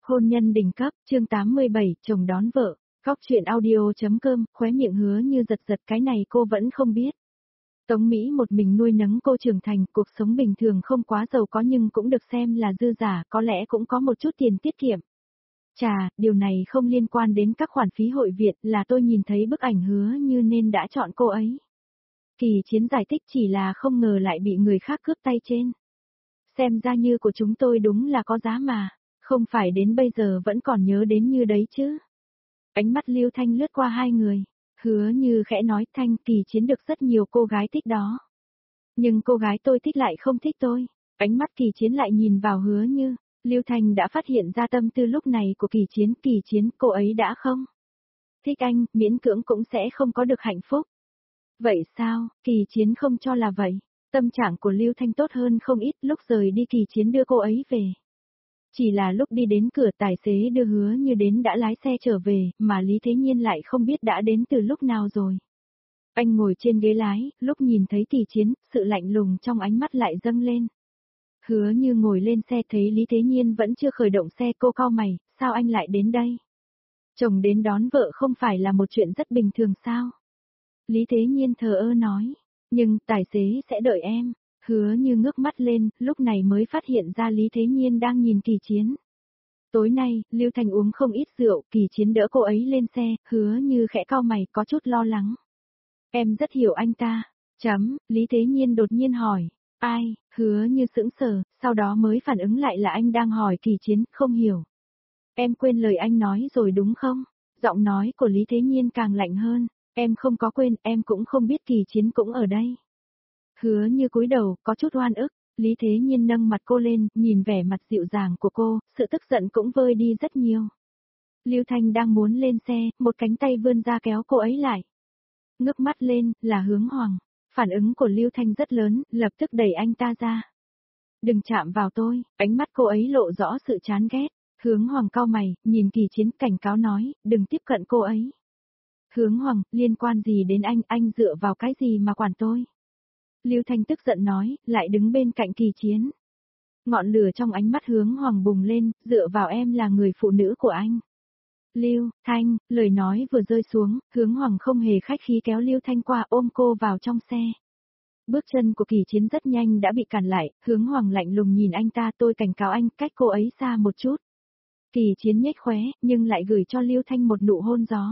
Hôn nhân đỉnh cấp, chương 87, chồng đón vợ. Góc chuyện audio.com, khóe miệng Hứa Như giật giật, cái này cô vẫn không biết. Tống Mỹ một mình nuôi nấng cô trưởng thành, cuộc sống bình thường không quá giàu có nhưng cũng được xem là dư giả, có lẽ cũng có một chút tiền tiết kiệm. Chà, điều này không liên quan đến các khoản phí hội viện, là tôi nhìn thấy bức ảnh Hứa Như nên đã chọn cô ấy. Kỳ Chiến giải thích, chỉ là không ngờ lại bị người khác cướp tay trên. Xem ra Như của chúng tôi đúng là có giá mà. Không phải đến bây giờ vẫn còn nhớ đến Như đấy chứ. Ánh mắt Lưu Thanh lướt qua hai người. Hứa Như khẽ nói, Thanh, Kỳ Chiến được rất nhiều cô gái thích đó. Nhưng cô gái tôi thích lại không thích tôi. Ánh mắt Kỳ Chiến lại nhìn vào Hứa Như. Lưu Thanh đã phát hiện ra tâm tư lúc này của Kỳ Chiến, cô ấy đã không thích anh, miễn cưỡng cũng sẽ không có được hạnh phúc. Vậy sao? Kỳ Chiến không cho là vậy. Tâm trạng của Lưu Thanh tốt hơn không ít, lúc rời đi Kỳ Chiến đưa cô ấy về. Chỉ là lúc đi đến cửa, tài xế đưa Hứa Như đến đã lái xe trở về, mà Lý Thế Nhiên lại không biết đã đến từ lúc nào rồi. Anh ngồi trên ghế lái, lúc nhìn thấy Kỳ Chiến, sự lạnh lùng trong ánh mắt lại dâng lên. Hứa Như ngồi lên xe thấy Lý Thế Nhiên vẫn chưa khởi động xe, cô cau mày, sao anh lại đến đây? Chồng đến đón vợ không phải là một chuyện rất bình thường sao? Lý Thế Nhiên thờ ơ nói, nhưng tài xế sẽ đợi em. Hứa Như ngước mắt lên, lúc này mới phát hiện ra Lý Thế Nhiên đang nhìn Kỳ Chiến. Tối nay, Lưu Thành uống không ít rượu, Kỳ Chiến đỡ cô ấy lên xe, Hứa Như khẽ cau mày, có chút lo lắng. Em rất hiểu anh ta. Lý Thế Nhiên đột nhiên hỏi. Ai? Hứa Như sững sờ, sau đó mới phản ứng lại là anh đang hỏi Kỳ Chiến, không hiểu. Em quên lời anh nói rồi đúng không? Giọng nói của Lý Thế Nhiên càng lạnh hơn. Em không có quên, em cũng không biết Kỳ Chiến cũng ở đây. Hứa Như cúi đầu, có chút oan ức. Lý Thế Nhiên nâng mặt cô lên, nhìn vẻ mặt dịu dàng của cô, sự tức giận cũng vơi đi rất nhiều. Lưu Thanh đang muốn lên xe, một cánh tay vươn ra kéo cô ấy lại. Ngước mắt lên, là Hướng Hoàng. Phản ứng của Lưu Thanh rất lớn, lập tức đẩy anh ta ra. Đừng chạm vào tôi, ánh mắt cô ấy lộ rõ sự chán ghét. Hướng Hoàng cau mày, nhìn Kỳ Chiến, cảnh cáo nói, đừng tiếp cận cô ấy. Hướng Hoàng, liên quan gì đến anh dựa vào cái gì mà quản tôi? Lưu Thanh tức giận nói, lại đứng bên cạnh Kỳ Chiến. Ngọn lửa trong ánh mắt Hướng Hoàng bùng lên, dựa vào em là người phụ nữ của anh. Lưu Thanh, lời nói vừa rơi xuống, Hướng Hoàng không hề khách khí kéo Lưu Thanh qua, ôm cô vào trong xe. Bước chân của Kỳ Chiến rất nhanh đã bị cản lại, Hướng Hoàng lạnh lùng nhìn anh ta, tôi cảnh cáo anh, cách cô ấy xa một chút. Kỳ Chiến nhếch khóe, nhưng lại gửi cho Lưu Thanh một nụ hôn gió.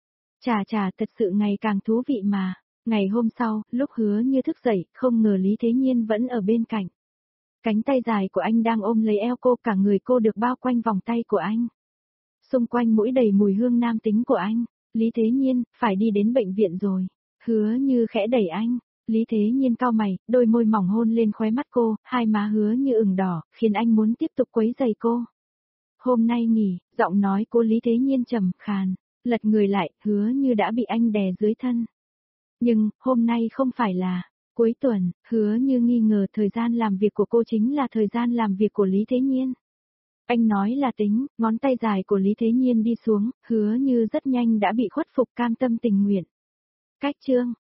Chà, thật sự ngày càng thú vị mà. Ngày hôm sau, lúc Hứa Như thức dậy, không ngờ Lý Thế Nhiên vẫn ở bên cạnh. Cánh tay dài của anh đang ôm lấy eo cô, cả người cô được bao quanh vòng tay của anh. Xung quanh mũi đầy mùi hương nam tính của anh. Lý Thế Nhiên, phải đi đến bệnh viện rồi. Hứa Như khẽ đẩy anh. Lý Thế Nhiên cau mày, đôi môi mỏng hôn lên khóe mắt cô, hai má Hứa Như ửng đỏ, khiến anh muốn tiếp tục quấy rầy cô. Hôm nay nghỉ, giọng nói cô Lý Thế Nhiên trầm khàn. Lật người lại, Hứa Như đã bị anh đè dưới thân. Nhưng, hôm nay không phải là cuối tuần, Hứa Như nghi ngờ thời gian làm việc của cô chính là thời gian làm việc của Lý Thế Nhiên. Anh nói là tính, ngón tay dài của Lý Thế Nhiên đi xuống, Hứa Như rất nhanh đã bị khuất phục, cam tâm tình nguyện. Cách chương